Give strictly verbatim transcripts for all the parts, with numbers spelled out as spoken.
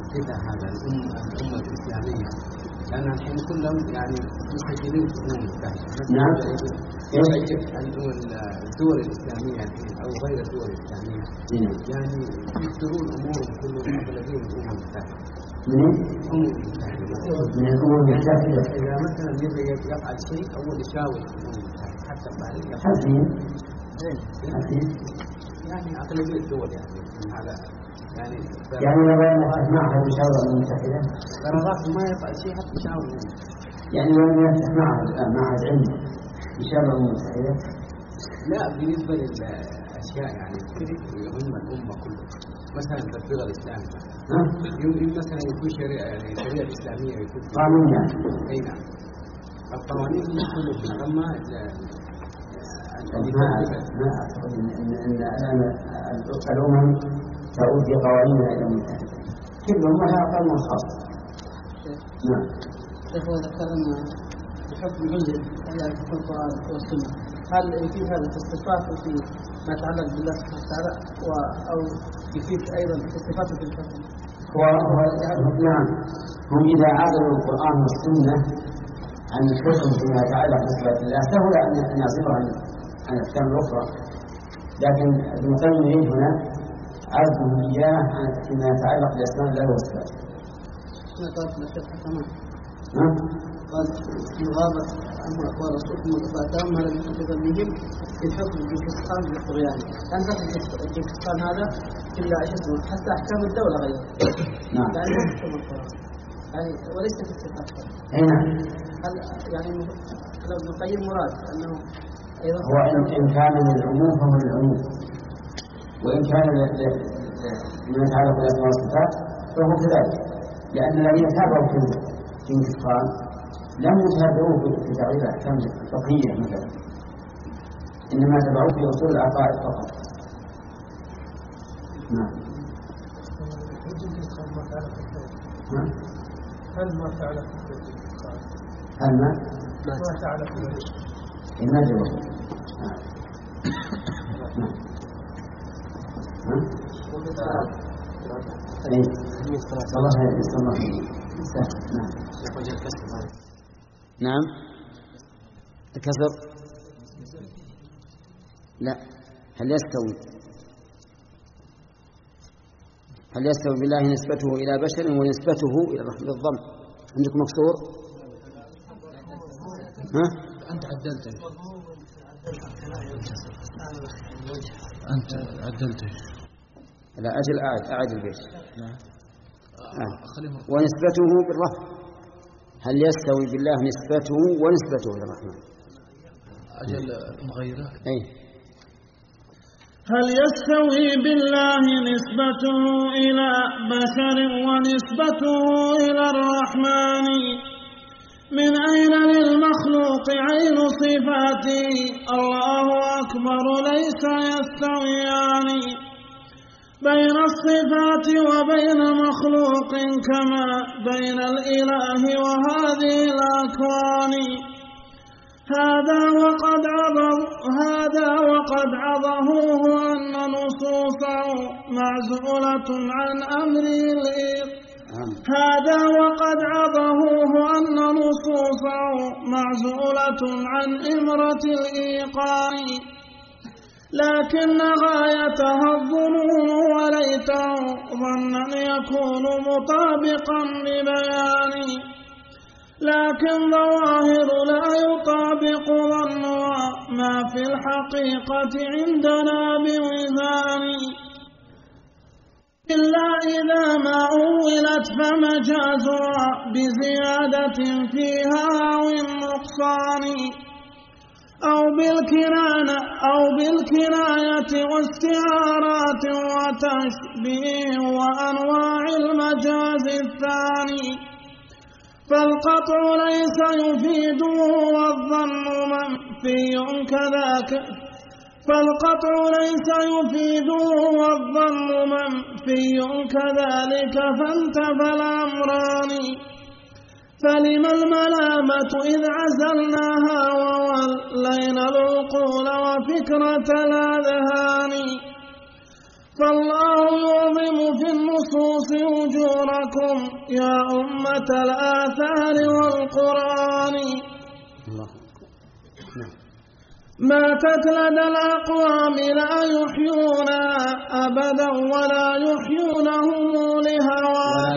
كذا هذا الأمة الأمة الإسلامية، لأن الحين كلهم يعني مسجلين في الأمم المتحدة. نعم. الدول الإسلامية الحين أو غير الدول الإسلامية يعني يصدرون أمورهم كلهم أغلبية الأمم المتحدة. من الأمم المتحدة. من الأمم المتحدة. إذا مثلا يبغى يفعل شيء أول يشاور الأمم المتحدة حتى بعد حزين. يعني أغلبية الدول يعني على يعني يعني لو يفتح معهد يشاور الأمم المتحدة قرارات ما يفعل شيء حتى يشاور الأمم. يعني لو يفتح معهد معهد علمي يشاور الأمم المتحدة. لا بالنسبة للأشياء يعني يهم الأمة كلها. مثلا تطبيق الإسلام يمكن مثلا يكون شريعة يعني شريعة إسلامية يكون قانون يعني. أي نعم. القوانين كلها أما ما ما أعتقد إن إن الآن الأمم تعود بقوانينها إلى المتحدة. كل أمة لها قانون خاص. نعم. شيخ ذكرنا بحكم جزء آيات القرآن والسنة، هل يفيد هذا في الصفات وفي ما يتعلق بالله سبحانه وتعالى أو يفيد أيضا في الصفات وفي الحكم؟ هو نعم، هم إذا عادوا القرآن والسنة عن الحكم فيما يتعلق بصفات الله سهل أن يعزلوا عن عن الأحكام الأخرى، لكن ابن القيم يريد هنا عزله إياه فيما يتعلق بأسماء الله والصفات. ما قال في الشرح كمان. نعم. قال في غابة أما أقوال رسولكم وتفاتهم ما لم يحدث بهم في الحكم بالكسخان بالطغيان، لأن الكسخان هذا إلا اسمه حتى أحكام الدولة غير. نعم. لأنه حكم القرآن يعني وليس في الصفات. أي نعم. هل يعني لو ابن القيم مراد أنه أيضا هو إن كان للعموم فهو للعموم، وإن كان لما يتعلق بالأسماء والصفات فهو كذلك، لأن الذين تابعوا في الانتقال لم يتابعوا في تعريف الأحكام الفقهية مثلا، إنما تبعوا في أصول العقائد فقط. نعم. هل ما تعلق بالانتقال؟ هل ما؟ ما تعلق بالانتقال؟ ما جواب. نعم. نعم. الكسر لا. هل يستوي هل يستوي بالله نسبته إلى بشر ونسبته إلى الرحمة بالضم؟ عندك مكسور؟ ها؟ أنت عدلته أنت عدلته لا أجل أعد أعد البيت. نعم. آه. ونسبته بالرفع. هل يستوي بالله نسبته ونسبته إلى الرحمن؟ أجل مغيرة. أي. هل يستوي بالله نسبته إلى بشر ونسبته إلى الرحمن؟ من أين للمخلوق عين صفاتي؟ الله أكبر ليس يستويان بين الصفات وبين مخلوق كما بين الإله وهذه الأكوان. هذا وقد عضه هذا وقد عضهوه أن نصوصه معزولة عن أمره الإيقان. هذا وقد عضهوه أن نصوصه معزولة عن إمرة الإيقان، لكن غايتها الظنون وليته ظنا يكون مطابقا لبيان، لكن ظواهر لا يطابق ظنها ما في الحقيقة عندنا بوزان، إلا إذا ما أولت فمجازها بزيادة فيها أو النقصان، أو بالكنانة أو بالكناية واستعارات وتشبيه وأنواع المجاز الثاني، فالقطع ليس يفيده والظن منفي كذاك فالقطع ليس يفيده والظن منفي كذلك فانتفى الأمران. فلما الملامة إذ عزلناها وولينا العقول وفكرة الأذهان، فالله يعظم في النصوص أجوركم يا أمة الآثار والقرآن. ماتت لدى الأقوام لا يحيونها أبدا ولا يحيونهم لهوى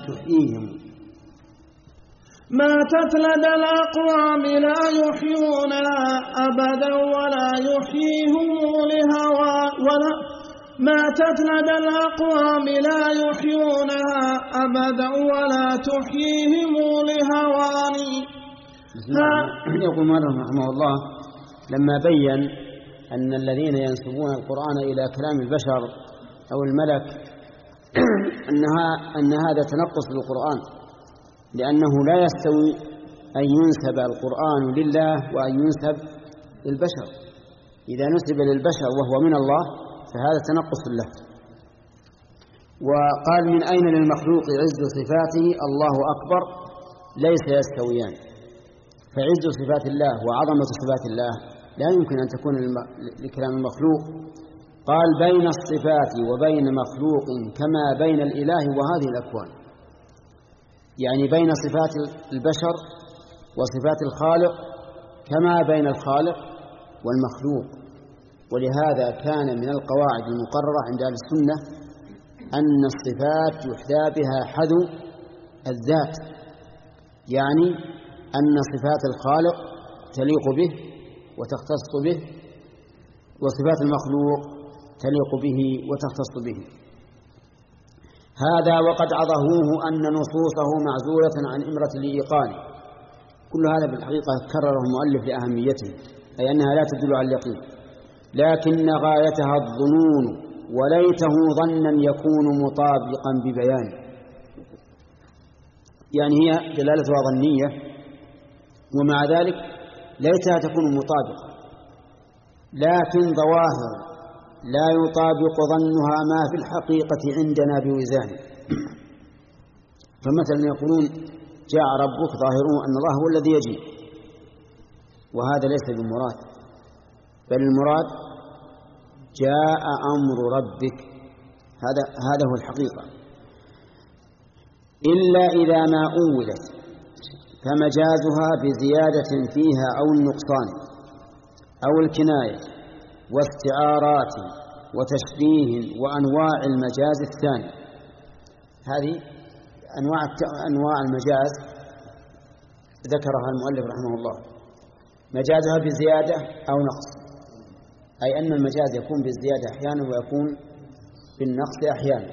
ماتت لدى الأقوام لا يحيونها أبدا ولا يحييهم لهوى ولا ماتت لدى الأقوام لا يحيونها أبدا ولا تحييهم لهوان. يقول مالك رحمه الله لما بين أن الذين ينسبون القرآن إلى كلام البشر أو الملك أنها أن هذا تنقص للقرآن، لأنه لا يستوي أن ينسب القرآن لله وأن ينسب للبشر. إذا نسب للبشر وهو من الله فهذا تنقص له. وقال من أين للمخلوق عز صفاته الله أكبر ليس يستويان، فعز صفات الله وعظمة صفات الله لا يمكن أن تكون لكلام المخلوق. قال بين الصفات وبين مخلوق كما بين الإله وهذه الأكوان، يعني بين صفات البشر وصفات الخالق كما بين الخالق والمخلوق. ولهذا كان من القواعد المقررة عند أهل السنة أن الصفات يحذى بها حذو الذات، يعني أن صفات الخالق تليق به وتختص به، وصفات المخلوق تليق به وتختص به. هذا وقد عظهوه أن نصوصه معزولة عن إمرة الإيقان. كل هذا بالحقيقة كرره المؤلف لأهميته، أي أنها لا تدل على اليقين، لكن غايتها الظنون، وليته ظنا يكون مطابقا ببيان. يعني هي دلالتها ظنية، ومع ذلك ليتها تكون مطابقة، لكن ظواهر لا يطابق ظنها ما في الحقيقة عندنا بوزان. فمثلا يقولون جاء ربك، ظاهره أن الله هو الذي يجيء، وهذا ليس بالمراد، بل المراد جاء أمر ربك، هذا هذا هو الحقيقة. إلا إذا ما أولت فمجازها بزيادة فيها أو النقصان أو الكناية واستعارات وتشبيه وأنواع المجاز الثاني. هذه أنواع أنواع المجاز ذكرها المؤلف رحمه الله. مجازها بزيادة أو نقص، أي أن المجاز يكون بالزيادة أحيانا ويكون بالنقص أحيانا.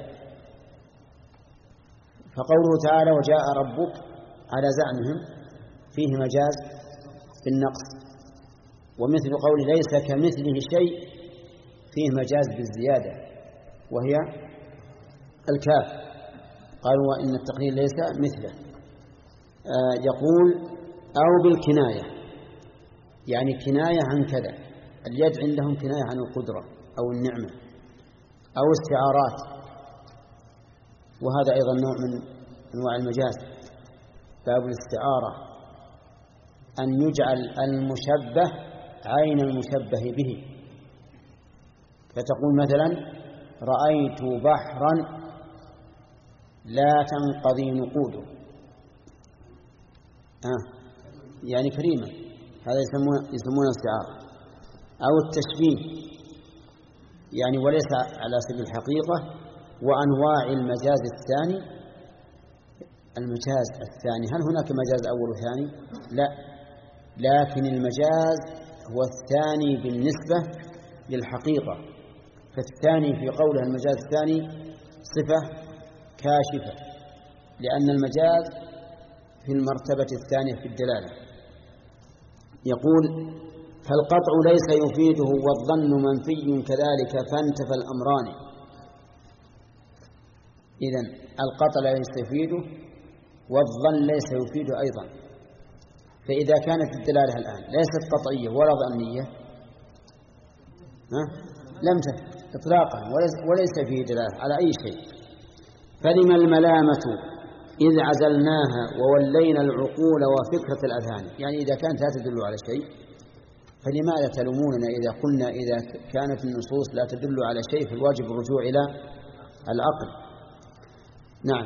فقوله تعالى وجاء ربك على زعمهم فيه مجاز بالنقص، ومثل قول ليس كمثله شيء فيه مجاز بالزيادة وهي الكاف، قالوا وإن التقدير ليس مثله. آه يقول أو بالكناية، يعني كناية عن كذا، اليد عندهم كناية عن القدرة أو النعمة، أو استعارات، وهذا أيضا نوع من أنواع المجاز. باب الاستعارة أن يجعل المشبه عين المشبه به، فتقول مثلا رأيت بحرا لا تنقضي نقوده، آه يعني كريمة، هذا يسمونه يسمونه استعارة. أو التشبيه، يعني وليس على سبيل الحقيقة. وأنواع المجاز الثاني، المجاز الثاني هل هناك مجاز أول وثاني؟ لا، لكن المجاز هو الثاني بالنسبة للحقيقة. فالثاني في قولها المجاز الثاني صفة كاشفة، لأن المجاز في المرتبة الثانية في الدلالة. يقول فالقطع ليس يفيده والظن منفي كذلك فانتفى الأمران. إذن القطع ليس يفيده والظن ليس يفيده أيضا. فإذا كانت الدلالة الآن ليست قطعية ولا ظنية لم تفي إطلاقا، وليس فيه دلالة على أي شيء. فلما الملامة إذ عزلناها وولينا العقول وفكرة الأذهان، يعني إذا كانت لا تدل على شيء فلماذا تلوموننا إذا قلنا إذا كانت النصوص لا تدل على شيء فالواجب الرجوع إلى العقل؟ نعم.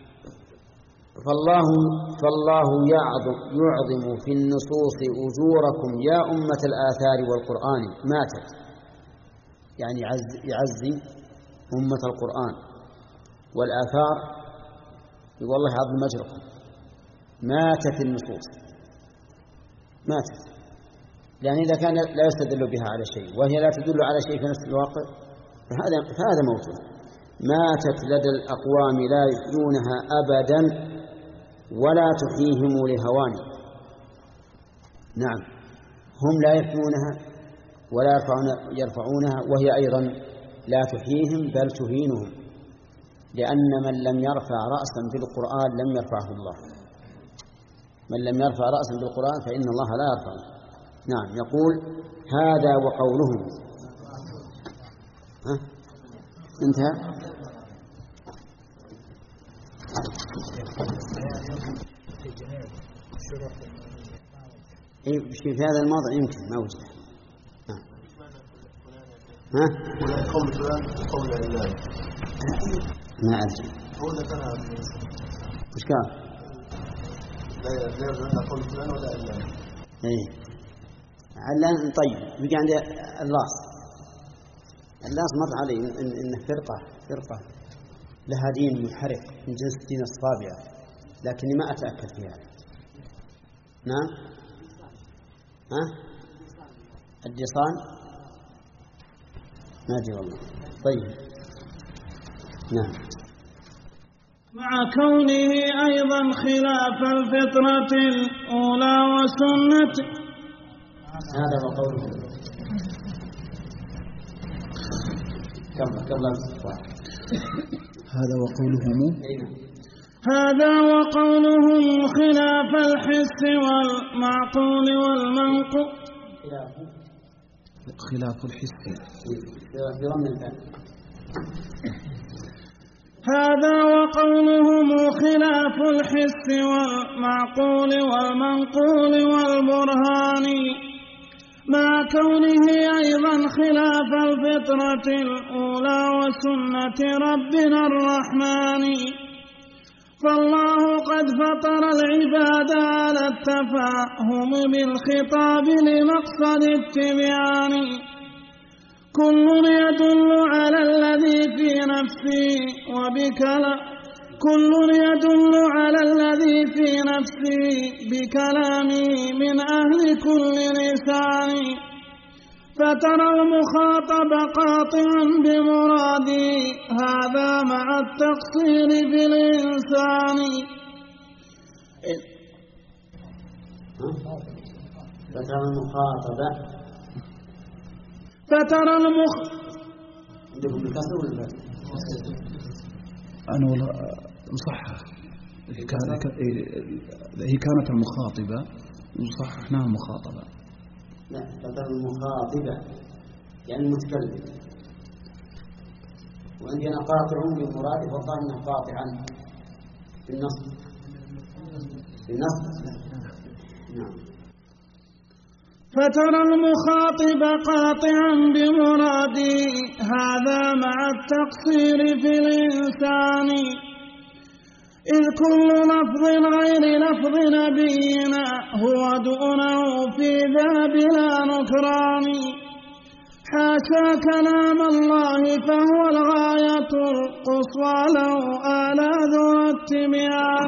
فالله فالله يعظم, يعظم في النصوص أجوركم يا أمة الآثار والقرآن ماتت، يعني يعز يعزي أمة القرآن والآثار، يقول الله يعظم أجركم. ماتت النصوص، ماتت، لأن إذا كان لا يستدل بها على شيء وهي لا تدل على شيء في نفس الواقع فهذا فهذا موت. ماتت لدى الأقوام لا يحيونها أبدا ولا تحييهم لهوان. نعم، هم لا يحيونها ولا يرفعونها وهي أيضا لا تحييهم بل تهينهم، لأن من لم يرفع رأسا بالقرآن لم يرفعه الله. من لم يرفع رأسا بالقرآن فإن الله لا يرفعه. نعم. يقول هذا وقولهم. ها؟ انتهى. إيه في هذا الموضع يمكن ما وجد. ها؟ ها؟ قول فلان قول الله ما أدري. هو ذكرها. وش قال؟ لا لا يرجع قول فلان ولا الله. إيه. علان طيب بيجي عند اللاص. اللاص مر علي إن إن فرقة فرقة لها دين منحرف من جنس دين الصابئة، لكني ما أتأكد فيها. نعم. ها؟ الديصان ما أدري والله. طيب. نعم. مع كونه أيضا خلاف الفطرة الأولى وسنة. هذا وقوله. كم كم هذا وقولهم هذا وقولهم خلاف الحس والمعقول والمنقول. خلاف الحس. هذا وقولهم خلاف الحس والمعقول والمنقول والبرهان، مع كونه أيضا خلاف الفطرة الأولى وسنة ربنا الرحمن. فالله قد فطر العباد على التفاهم بالخطاب لمقصد التبيان، كل يدل على الذي في نفسي وبكلام كل يدل على الذي في نفسي بكلامي من أهل كل لسان، فترى المخاطب قاطعا بمرادي هذا مع التقصير في الإنسان. فترى المخاطب فترى المخ عندكم بالكسر ولا بالفتح؟ أنا والله مصحح. هي كانت هي كانت المخاطبة وصححناها مخاطبة. لا، فترى المخاطبة يعني المتكلم، وعندنا قاطع بالمراد فالظاهر انه قاطعا بالنص بالنص. نعم. فترى المخاطب قاطعا بمرادي هذا مع التقصير في الإنسان، إذ كل لفظ غير لفظ نبينا هو دونه في ذا بلا نكران. حاشا كلام الله فهو الغاية القصوى له آلى ذو التبيان.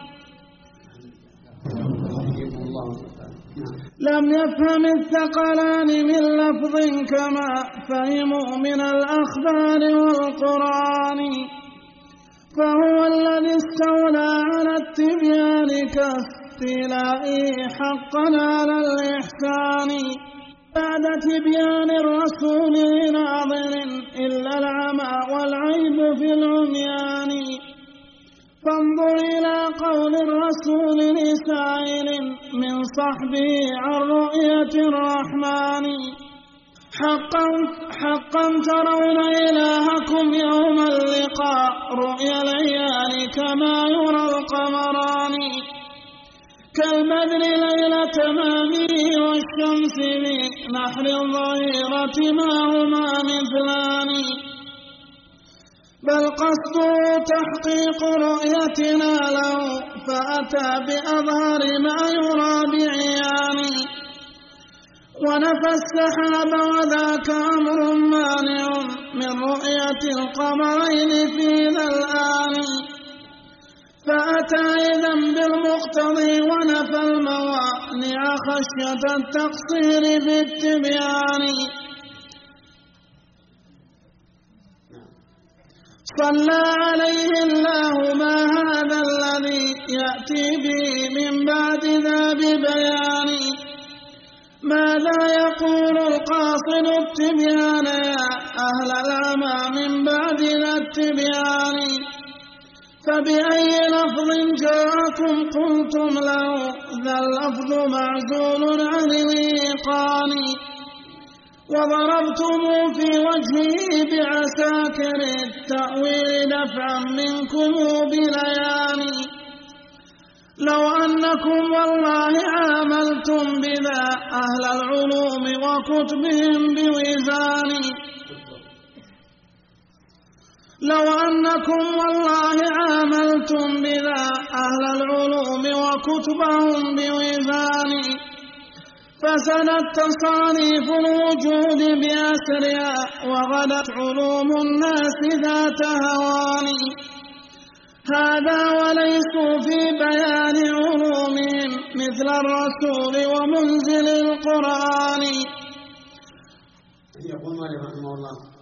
لم يفهم الثقلان من لفظ كما فهموا من الأخبار والقرآن، فهو الذي استولى على التبيان كاستيلائه حقا على الإحسان. بعد تبيان الرسول ناظر إلا العمى والعيب في العميان، فانظر إلى قول الرسول لسائل من صحبه عن رؤية الرحمن. حقا, حقا ترون إلهكم يوم اللقاء رؤيا العيان كما يرى القمران، كالبدر ليلة مامي والشمس بنحر الظهيرة ما هما مثلان بل قصده تحقيق رؤيتنا له فأتى بأظهر ما يرى بعيان ونفى السحاب وذاك أمر مانع من رؤية القمرين في ذا الآن فأتى إذن بالمقتضي ونفى الموانع خشية التقصير بالتبيان صلى عليه الله ما هذا الذي يأتي به من بعد ذا ببيان ماذا يقول القاصد التبيان يا أهل العمى من بعد ذا التبيان فبأي لفظ جاءكم قلتم له ذا اللفظ معزول عن الإيقان وضربتم في وجهه بعساكر التأويل دفعا منكم بليان لو أنكم والله عاملتم بذا أهل العلوم وكتبهم بوزان لو أنكم والله عاملتم بذا أهل العلوم وكتبهم بوزان فسدت تصانيف الوجود بأسرها وغدت علوم الناس ذات هوان هذا وليسوا في بيان علومهم مثل الرسول ومنزل القرآن. يقول مالك رحمه الله